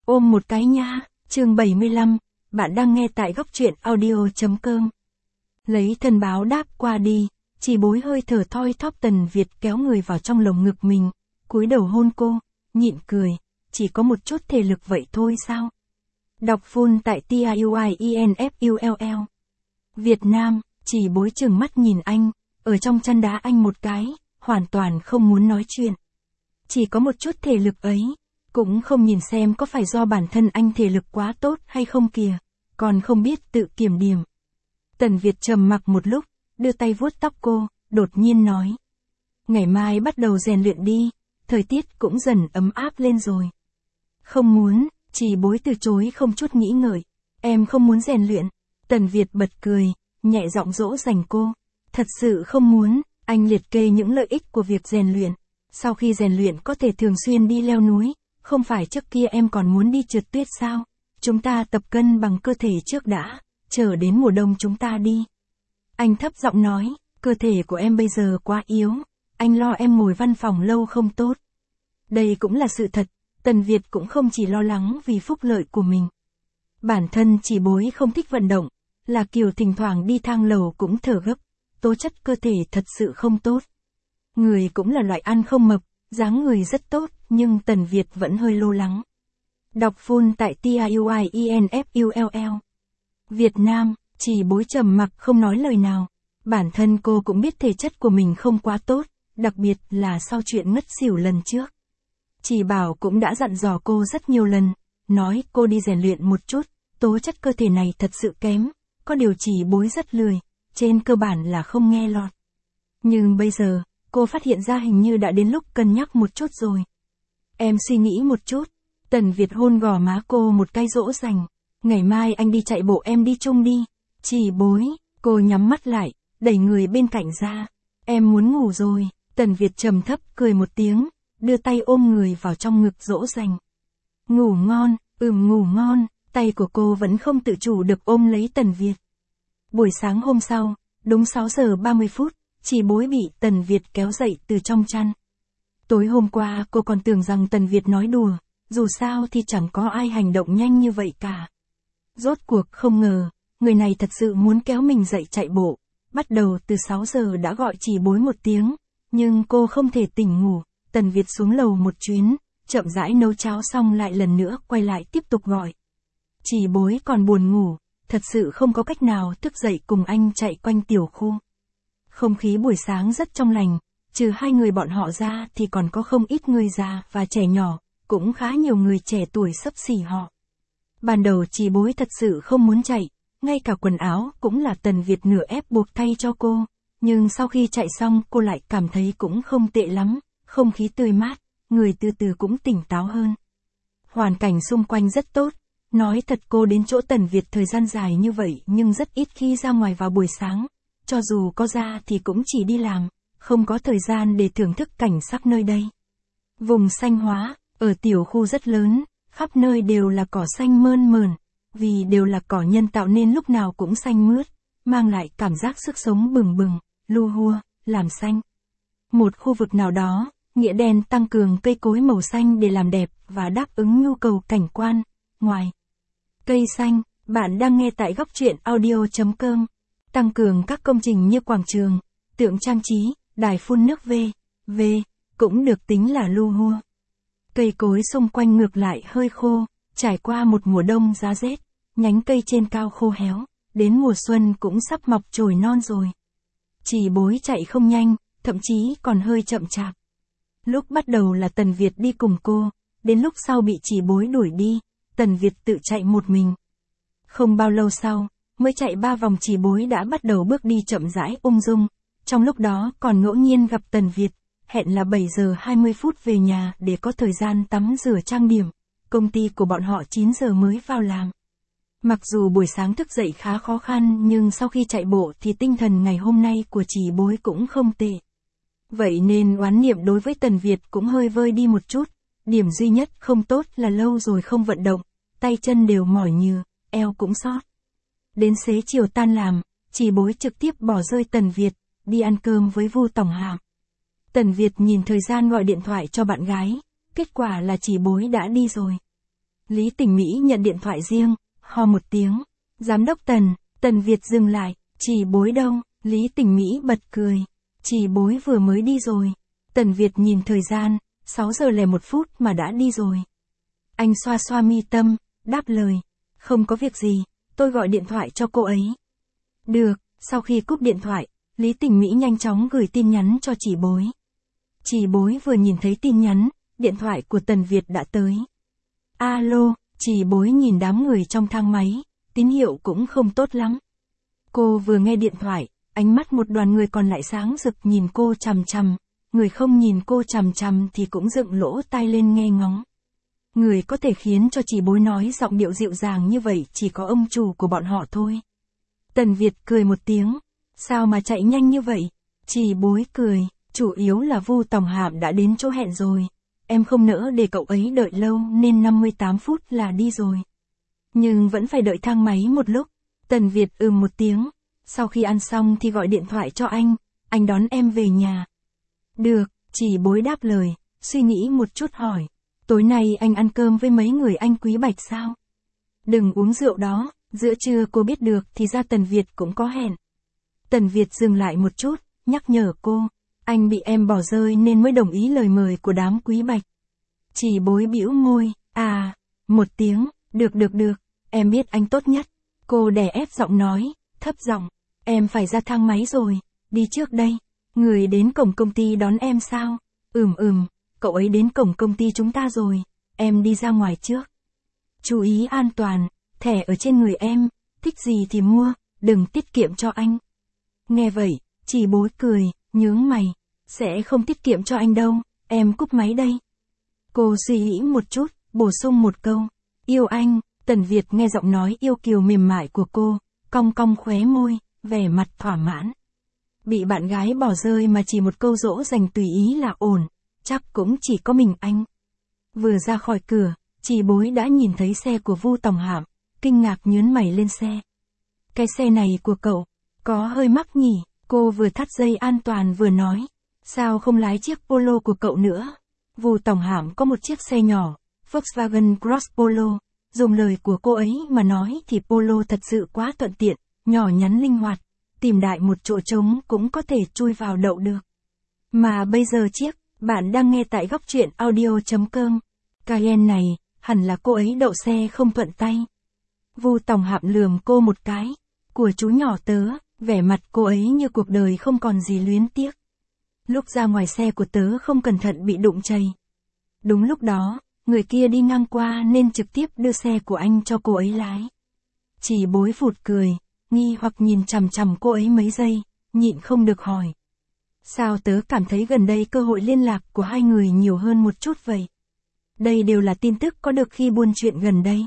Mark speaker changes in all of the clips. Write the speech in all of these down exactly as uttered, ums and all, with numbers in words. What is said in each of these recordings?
Speaker 1: Ôm một cái nha, chương bảy mươi lăm, bạn đang nghe tại góc truyện audio.com. Lấy thân báo đáp qua đi, chỉ bối hơi thở thoi thóp. Tần Việt kéo người vào trong lồng ngực mình, cúi đầu hôn cô, nhịn cười, chỉ có một chút thể lực vậy thôi sao? Đọc full tại TIUIENFULL. Việt Nam, chỉ bối chừng mắt nhìn anh, ở trong chăn đá anh một cái, hoàn toàn không muốn nói chuyện. Chỉ có một chút thể lực ấy, cũng không nhìn xem có phải do bản thân anh thể lực quá tốt hay không kìa, còn không biết tự kiểm điểm. Tần Việt trầm mặc một lúc, đưa tay vuốt tóc cô, đột nhiên nói. Ngày mai bắt đầu rèn luyện đi, thời tiết cũng dần ấm áp lên rồi. Không muốn, chỉ bối từ chối không chút nghĩ ngợi. Em không muốn rèn luyện. Tần Việt bật cười, nhẹ giọng dỗ dành cô. Thật sự không muốn, anh liệt kê những lợi ích của việc rèn luyện. Sau khi rèn luyện có thể thường xuyên đi leo núi, không phải trước kia em còn muốn đi trượt tuyết sao? Chúng ta tập cân bằng cơ thể trước đã, chờ đến mùa đông chúng ta đi. Anh thấp giọng nói, cơ thể của em bây giờ quá yếu, anh lo em ngồi văn phòng lâu không tốt. Đây cũng là sự thật, Tần Việt cũng không chỉ lo lắng vì phúc lợi của mình. Bản thân chỉ bối không thích vận động, là kiểu thỉnh thoảng đi thang lầu cũng thở gấp, tố chất cơ thể thật sự không tốt. Người cũng là loại ăn không mập, dáng người rất tốt, nhưng Tần Việt vẫn hơi lo lắng. Đọc full tại TIUIENFULL. Việt Nam, chỉ bối trầm mặc không nói lời nào. Bản thân cô cũng biết thể chất của mình không quá tốt, đặc biệt là sau chuyện ngất xỉu lần trước. Chỉ bảo cũng đã dặn dò cô rất nhiều lần, nói cô đi rèn luyện một chút, tố chất cơ thể này thật sự kém, có điều chỉ bối rất lười, trên cơ bản là không nghe lọt. Nhưng bây giờ, cô phát hiện ra hình như đã đến lúc cân nhắc một chút rồi. Em suy nghĩ một chút. Tần Việt hôn gò má cô một cái dỗ dành. Ngày mai anh đi chạy bộ em đi chung đi. Chỉ bối, cô nhắm mắt lại, đẩy người bên cạnh ra. Em muốn ngủ rồi. Tần Việt trầm thấp cười một tiếng, đưa tay ôm người vào trong ngực dỗ dành. Ngủ ngon, ừm ngủ ngon, tay của cô vẫn không tự chủ được ôm lấy Tần Việt. Buổi sáng hôm sau, đúng sáu giờ ba mươi phút, chỉ bối bị Tần Việt kéo dậy từ trong chăn. Tối hôm qua cô còn tưởng rằng Tần Việt nói đùa, dù sao thì chẳng có ai hành động nhanh như vậy cả. Rốt cuộc không ngờ, người này thật sự muốn kéo mình dậy chạy bộ, bắt đầu từ sáu giờ đã gọi chỉ bối một tiếng, nhưng cô không thể tỉnh ngủ. Tần Việt xuống lầu một chuyến, chậm rãi nấu cháo xong lại lần nữa quay lại tiếp tục gọi. Chỉ bối còn buồn ngủ, thật sự không có cách nào thức dậy cùng anh chạy quanh tiểu khu. Không khí buổi sáng rất trong lành, trừ hai người bọn họ ra thì còn có không ít người già và trẻ nhỏ, cũng khá nhiều người trẻ tuổi xấp xỉ họ. Ban đầu chỉ bối thật sự không muốn chạy, ngay cả quần áo cũng là Tần Việt nửa ép buộc thay cho cô, nhưng sau khi chạy xong cô lại cảm thấy cũng không tệ lắm, không khí tươi mát, người từ từ cũng tỉnh táo hơn. Hoàn cảnh xung quanh rất tốt, nói thật cô đến chỗ Tần Việt thời gian dài như vậy nhưng rất ít khi ra ngoài vào buổi sáng. Cho dù có ra thì cũng chỉ đi làm, không có thời gian để thưởng thức cảnh sắc nơi đây. Vùng xanh hóa, ở tiểu khu rất lớn, khắp nơi đều là cỏ xanh mơn mởn, vì đều là cỏ nhân tạo nên lúc nào cũng xanh mướt, mang lại cảm giác sức sống bừng bừng, lu hua, làm xanh. Một khu vực nào đó, nghĩa đen tăng cường cây cối màu xanh để làm đẹp và đáp ứng nhu cầu cảnh quan. Ngoài cây xanh, bạn đang nghe tại góc truyện audio.com. Tăng cường các công trình như quảng trường, tượng trang trí, đài phun nước v, v, cũng được tính là lu hua. Cây cối xung quanh ngược lại hơi khô, trải qua một mùa đông giá rét, nhánh cây trên cao khô héo, đến mùa xuân cũng sắp mọc chồi non rồi. Chỉ bối chạy không nhanh, thậm chí còn hơi chậm chạp. Lúc bắt đầu là Tần Việt đi cùng cô, đến lúc sau bị chỉ bối đuổi đi, Tần Việt tự chạy một mình. Không bao lâu sau, mới chạy ba vòng chỉ bối đã bắt đầu bước đi chậm rãi ung dung, trong lúc đó còn ngẫu nhiên gặp Tần Việt, hẹn là bảy giờ hai mươi phút về nhà để có thời gian tắm rửa trang điểm, công ty của bọn họ chín giờ mới vào làm. Mặc dù buổi sáng thức dậy khá khó khăn nhưng sau khi chạy bộ thì tinh thần ngày hôm nay của chỉ bối cũng không tệ. Vậy nên oán niệm đối với Tần Việt cũng hơi vơi đi một chút, điểm duy nhất không tốt là lâu rồi không vận động, tay chân đều mỏi nhừ, eo cũng xót. Đến xế chiều tan làm, chỉ bối trực tiếp bỏ rơi Tần Việt, đi ăn cơm với Vu Tổng Hàm. Tần Việt nhìn thời gian gọi điện thoại cho bạn gái, kết quả là chỉ bối đã đi rồi. Lý Tình Mỹ nhận điện thoại riêng, ho một tiếng. Giám đốc Tần, Tần Việt dừng lại, Chỉ Bối đâu? Lý Tình Mỹ bật cười. Chỉ Bối vừa mới đi rồi. Tần Việt nhìn thời gian, sáu giờ lẻ một phút mà đã đi rồi. Anh xoa xoa mi tâm, đáp lời. Không có việc gì, tôi gọi điện thoại cho cô ấy. Được, sau khi cúp điện thoại, Lý Tình Mỹ nhanh chóng gửi tin nhắn cho Chỉ Bối. Chỉ Bối vừa nhìn thấy tin nhắn, điện thoại của Tần Việt đã tới. Alo, Chỉ Bối nhìn đám người trong thang máy, tín hiệu cũng không tốt lắm. Cô vừa nghe điện thoại, ánh mắt một đoàn người còn lại sáng rực nhìn cô chằm chằm, người không nhìn cô chằm chằm thì cũng dựng lỗ tai lên nghe ngóng. Người có thể khiến cho Chỉ Bối nói giọng điệu dịu dàng như vậy chỉ có ông chủ của bọn họ thôi. Tần Việt cười một tiếng, sao mà chạy nhanh như vậy? Chỉ Bối cười, chủ yếu là Vu Tòng Hạm đã đến chỗ hẹn rồi. Em không nỡ để cậu ấy đợi lâu nên năm mươi tám phút là đi rồi. Nhưng vẫn phải đợi thang máy một lúc. Tần Việt ừm một tiếng. Sau khi ăn xong thì gọi điện thoại cho anh, anh đón em về nhà. Được, Chỉ Bối đáp lời, suy nghĩ một chút hỏi. Tối nay anh ăn cơm với mấy người anh Quý Bạch sao? Đừng uống rượu đó, giữa trưa cô biết được thì ra Tần Việt cũng có hẹn. Tần Việt dừng lại một chút, nhắc nhở cô. Anh bị em bỏ rơi nên mới đồng ý lời mời của đám Quý Bạch. Chỉ Bối bĩu môi, à, một tiếng, được được được, em biết anh tốt nhất. Cô đè ép giọng nói, thấp giọng, em phải ra thang máy rồi, đi trước đây. Người đến cổng công ty đón em sao? Ừm ừm, cậu ấy đến cổng công ty chúng ta rồi, em đi ra ngoài trước. Chú ý an toàn, thẻ ở trên người em, thích gì thì mua, đừng tiết kiệm cho anh. Nghe vậy, Chỉ Bối cười, nhướng mày, sẽ không tiết kiệm cho anh đâu, em cúp máy đây. Cô suy nghĩ một chút, bổ sung một câu, yêu anh. Tần Việt nghe giọng nói yêu kiều mềm mại của cô, cong cong khóe môi, vẻ mặt thỏa mãn. Bị bạn gái bỏ rơi mà chỉ một câu dỗ dành tùy ý là ổn, chắc cũng chỉ có mình anh. Vừa ra khỏi cửa, Chỉ Bối đã nhìn thấy xe của Vu Tòng Hạm, kinh ngạc nhướng mày lên xe. Cái xe này của cậu, có hơi mắc nhỉ? Cô vừa thắt dây an toàn vừa nói, sao không lái chiếc Polo của cậu nữa? Vu Tòng Hạm có một chiếc xe nhỏ, Volkswagen Cross Polo. Dùng lời của cô ấy mà nói thì Polo thật sự quá thuận tiện, nhỏ nhắn linh hoạt, tìm đại một chỗ trống cũng có thể chui vào đậu được. Mà bây giờ chiếc, bạn đang nghe tại góc truyện audio chấm com. Cayenne này, hẳn là cô ấy đậu xe không thuận tay. Vu Tòng Hạm lườm cô một cái, của chú nhỏ tớ, vẻ mặt cô ấy như cuộc đời không còn gì luyến tiếc. Lúc ra ngoài xe của tớ không cẩn thận bị đụng chày. Đúng lúc đó, người kia đi ngang qua nên trực tiếp đưa xe của anh cho cô ấy lái. Chỉ Bối phụt cười, nghi hoặc nhìn chằm chằm cô ấy mấy giây, nhịn không được hỏi. Sao tớ cảm thấy gần đây cơ hội liên lạc của hai người nhiều hơn một chút vậy? Đây đều là tin tức có được khi buôn chuyện gần đây.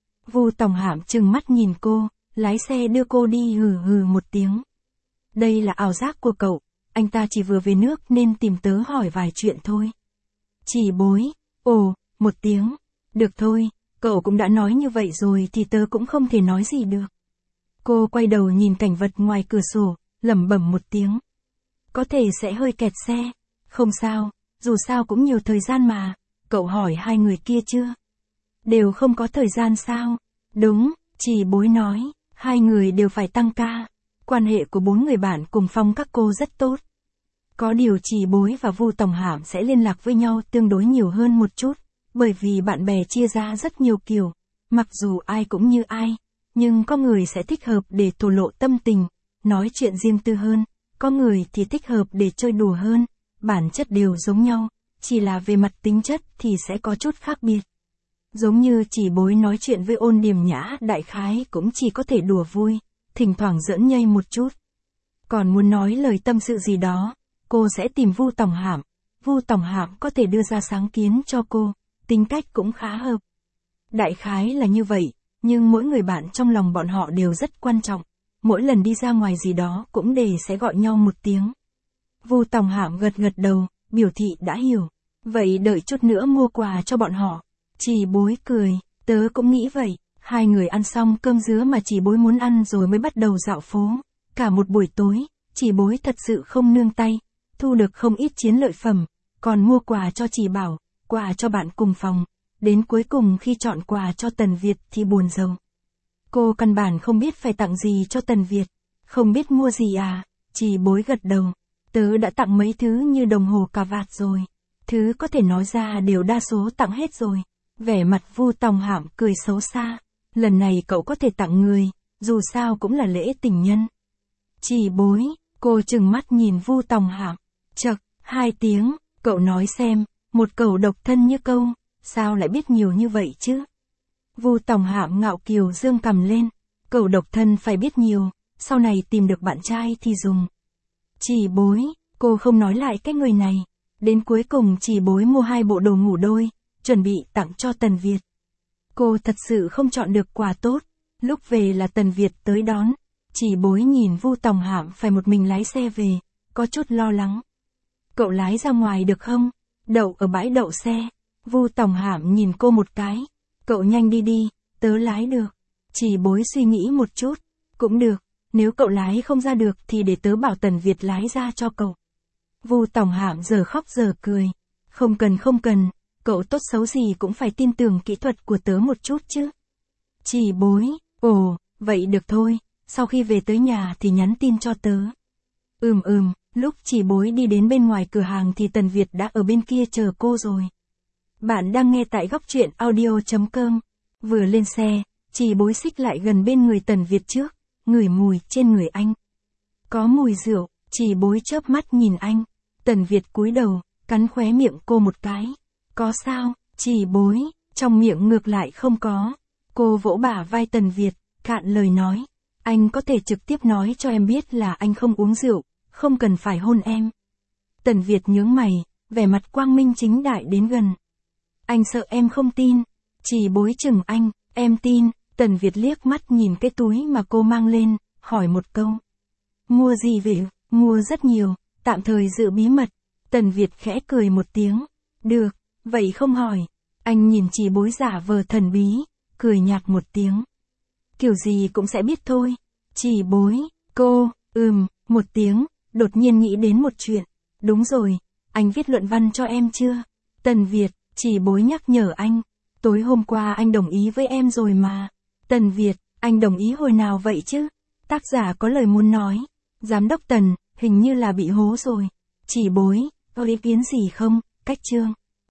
Speaker 1: Vu Tòng Hạm trừng mắt nhìn cô, lái xe đưa cô đi hừ hừ một tiếng. Đây là ảo giác của cậu, anh ta chỉ vừa về nước nên tìm tớ hỏi vài chuyện thôi. Chỉ Bối, ồ, một tiếng, được thôi, cậu cũng đã nói như vậy rồi thì tớ cũng không thể nói gì được. Cô quay đầu nhìn cảnh vật ngoài cửa sổ, lẩm bẩm một tiếng. Có thể sẽ hơi kẹt xe, không sao, dù sao cũng nhiều thời gian mà, cậu hỏi hai người kia chưa? Đều không có thời gian sao? Đúng, Chỉ Bối nói, hai người đều phải tăng ca, quan hệ của bốn người bạn cùng phòng các cô rất tốt. Có điều Chỉ Bối và Vu Tòng Hạm sẽ liên lạc với nhau tương đối nhiều hơn một chút, bởi vì bạn bè chia ra rất nhiều kiểu, mặc dù ai cũng như ai, nhưng có người sẽ thích hợp để thổ lộ tâm tình, nói chuyện riêng tư hơn, có người thì thích hợp để chơi đùa hơn, bản chất đều giống nhau, chỉ là về mặt tính chất thì sẽ có chút khác biệt. Giống như Chỉ Bối nói chuyện với Ôn Điềm Nhã đại khái cũng chỉ có thể đùa vui, thỉnh thoảng giỡn nhây một chút. Còn muốn nói lời tâm sự gì đó, cô sẽ tìm Vu Tòng Hạm, Vu Tòng Hạm có thể đưa ra sáng kiến cho cô, tính cách cũng khá hợp. Đại khái là như vậy, nhưng mỗi người bạn trong lòng bọn họ đều rất quan trọng, mỗi lần đi ra ngoài gì đó cũng đều sẽ gọi nhau một tiếng. Vu Tòng Hạm gật gật đầu, biểu thị đã hiểu, vậy đợi chút nữa mua quà cho bọn họ. Chỉ Bối cười, tớ cũng nghĩ vậy, hai người ăn xong cơm dứa mà Chỉ Bối muốn ăn rồi mới bắt đầu dạo phố, cả một buổi tối, Chỉ Bối thật sự không nương tay, thu được không ít chiến lợi phẩm, còn mua quà cho Chỉ Bảo, quà cho bạn cùng phòng, đến cuối cùng khi chọn quà cho Tần Việt thì buồn rầu. Cô căn bản không biết phải tặng gì cho Tần Việt. Không biết mua gì à? Chỉ Bối gật đầu. Tớ đã tặng mấy thứ như đồng hồ cà vạt rồi. Thứ có thể nói ra đều đa số tặng hết rồi. Vẻ mặt Vu Tòng Hạm cười xấu xa. Lần này cậu có thể tặng người, dù sao cũng là lễ tình nhân. Chỉ Bối, cô trừng mắt nhìn Vu Tòng Hạm. Chậc, hai tiếng, cậu nói xem, một cẩu độc thân như câu, sao lại biết nhiều như vậy chứ? Vu Tòng Hạm ngạo kiều dương cằm lên. Cẩu độc thân phải biết nhiều, sau này tìm được bạn trai thì dùng. Chỉ Bối, cô không nói lại cái người này. Đến cuối cùng Chỉ Bối mua hai bộ đồ ngủ đôi, chuẩn bị tặng cho Tần Việt. Cô thật sự không chọn được quà tốt. Lúc về là Tần Việt tới đón. Chỉ Bối nhìn Vu Tòng Hạm phải một mình lái xe về, có chút lo lắng. Cậu lái ra ngoài được không? Đậu ở bãi đậu xe. Vu Tòng Hạm nhìn cô một cái. Cậu nhanh đi đi, tớ lái được. Chỉ Bối suy nghĩ một chút. Cũng được, nếu cậu lái không ra được thì để tớ bảo Tần Việt lái ra cho cậu. Vu Tòng Hạm giờ khóc giờ cười. Không cần không cần, cậu tốt xấu gì cũng phải tin tưởng kỹ thuật của tớ một chút chứ. Chỉ Bối, ồ, vậy được thôi, sau khi về tới nhà thì nhắn tin cho tớ. Ừm ừm, lúc Chỉ Bối đi đến bên ngoài cửa hàng thì Tần Việt đã ở bên kia chờ cô rồi. Bạn đang nghe tại góc truyện audio chấm com. Vừa lên xe, Chỉ Bối xích lại gần bên người Tần Việt trước, ngửi mùi trên người anh. Có mùi rượu, Chỉ Bối chớp mắt nhìn anh. Tần Việt cúi đầu, cắn khóe miệng cô một cái. Có sao? Chỉ Bối, trong miệng ngược lại không có. Cô vỗ bả vai Tần Việt, cạn lời nói. Anh có thể trực tiếp nói cho em biết là anh không uống rượu, không cần phải hôn em. Tần Việt nhướng mày, vẻ mặt quang minh chính đại đến gần. Anh sợ em không tin. Chỉ Bối chừng anh, em tin. Tần Việt liếc mắt nhìn cái túi mà cô mang lên, hỏi một câu. Mua gì vậy? Mua rất nhiều, tạm thời giữ bí mật. Tần Việt khẽ cười một tiếng. Được, vậy không hỏi. Anh nhìn Chỉ Bối giả vờ thần bí, cười nhạt một tiếng. Kiểu gì cũng sẽ biết thôi. Chỉ Bối, cô, ừm, một tiếng, đột nhiên nghĩ đến một chuyện. Đúng rồi, anh viết luận văn cho em chưa? Tần Việt, Chỉ Bối nhắc nhở anh. Tối hôm qua anh đồng ý với em rồi mà. Tần Việt, anh đồng ý hồi nào vậy chứ? Tác giả có lời muốn nói. Giám đốc Tần, hình như là bị hố rồi. Chỉ Bối, có ý kiến gì không? Cách chương.